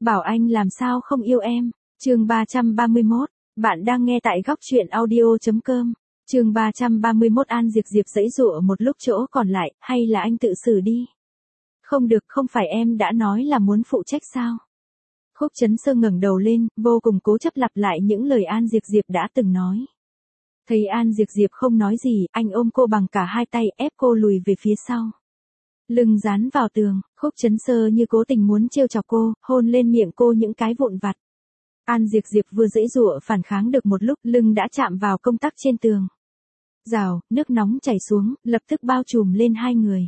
bảo anh làm sao không yêu em. Chương 331, bạn đang nghe tại góc truyện audio.com. Chương 331 An Diệp Diệp giãy giụa một lúc chỗ còn lại, hay là anh tự xử đi. Không được, không phải em đã nói là muốn phụ trách sao? Khúc Chấn Sơ ngẩng đầu lên, vô cùng cố chấp lặp lại những lời An Diệp Diệp đã từng nói. Thấy An Diệp Diệp không nói gì, anh ôm cô bằng cả hai tay ép cô lùi về phía sau. Lưng dán vào tường, Khúc Chấn Sơ như cố tình muốn trêu chọc cô, hôn lên miệng cô những cái vụn vặt. An Diệp Diệp vừa giãy giụa phản kháng được một lúc, lưng đã chạm vào công tắc trên tường. Rào, nước nóng chảy xuống, lập tức bao trùm lên hai người.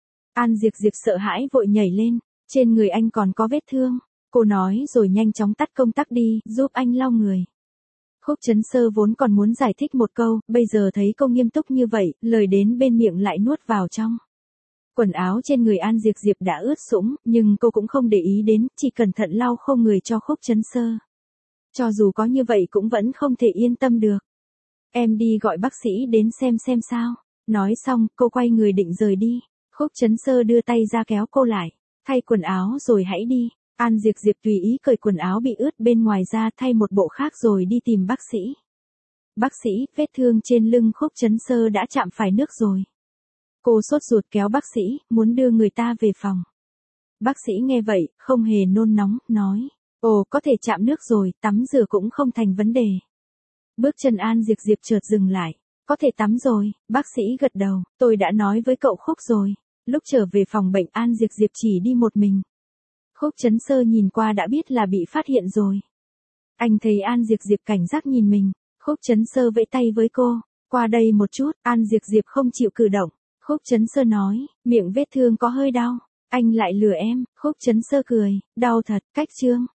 An Diệp Diệp sợ hãi vội nhảy lên, trên người anh còn có vết thương. Cô nói rồi nhanh chóng tắt công tắc đi, giúp anh lau người. Khúc Chấn Sơ vốn còn muốn giải thích một câu, bây giờ thấy cô nghiêm túc như vậy, lời đến bên miệng lại nuốt vào trong. Quần áo trên người An Diệp Diệp đã ướt sũng, nhưng cô cũng không để ý đến, chỉ cẩn thận lau khô người cho Khúc Chấn Sơ. Cho dù có như vậy cũng vẫn không thể yên tâm được. Em đi gọi bác sĩ đến xem sao. Nói xong, cô quay người định rời đi. Khúc Chấn Sơ đưa tay ra kéo cô lại. Thay quần áo rồi hãy đi. An Diệp Diệp tùy ý cởi quần áo bị ướt bên ngoài ra thay một bộ khác rồi đi tìm bác sĩ. Bác sĩ, vết thương trên lưng Khúc Chấn Sơ đã chạm phải nước rồi. Cô sốt ruột kéo bác sĩ, muốn đưa người ta về phòng. Bác sĩ nghe vậy, không hề nôn nóng, nói. Ồ, có thể chạm nước rồi, tắm rửa cũng không thành vấn đề. Bước chân An Diệp Diệp chợt dừng lại. Có thể tắm rồi, bác sĩ gật đầu, tôi đã nói với cậu Khúc rồi. Lúc trở về phòng bệnh An Diệp Diệp chỉ đi một mình. Khúc Chấn Sơ nhìn qua đã biết là bị phát hiện rồi. Anh thấy An Diệp Diệp cảnh giác nhìn mình. Khúc Chấn Sơ vẫy tay với cô. Qua đây một chút, An Diệp Diệp không chịu cử động. Khúc Chấn Sơ nói, miệng vết thương có hơi đau. Anh lại lừa em, Khúc Chấn Sơ cười, đau thật, cách chương.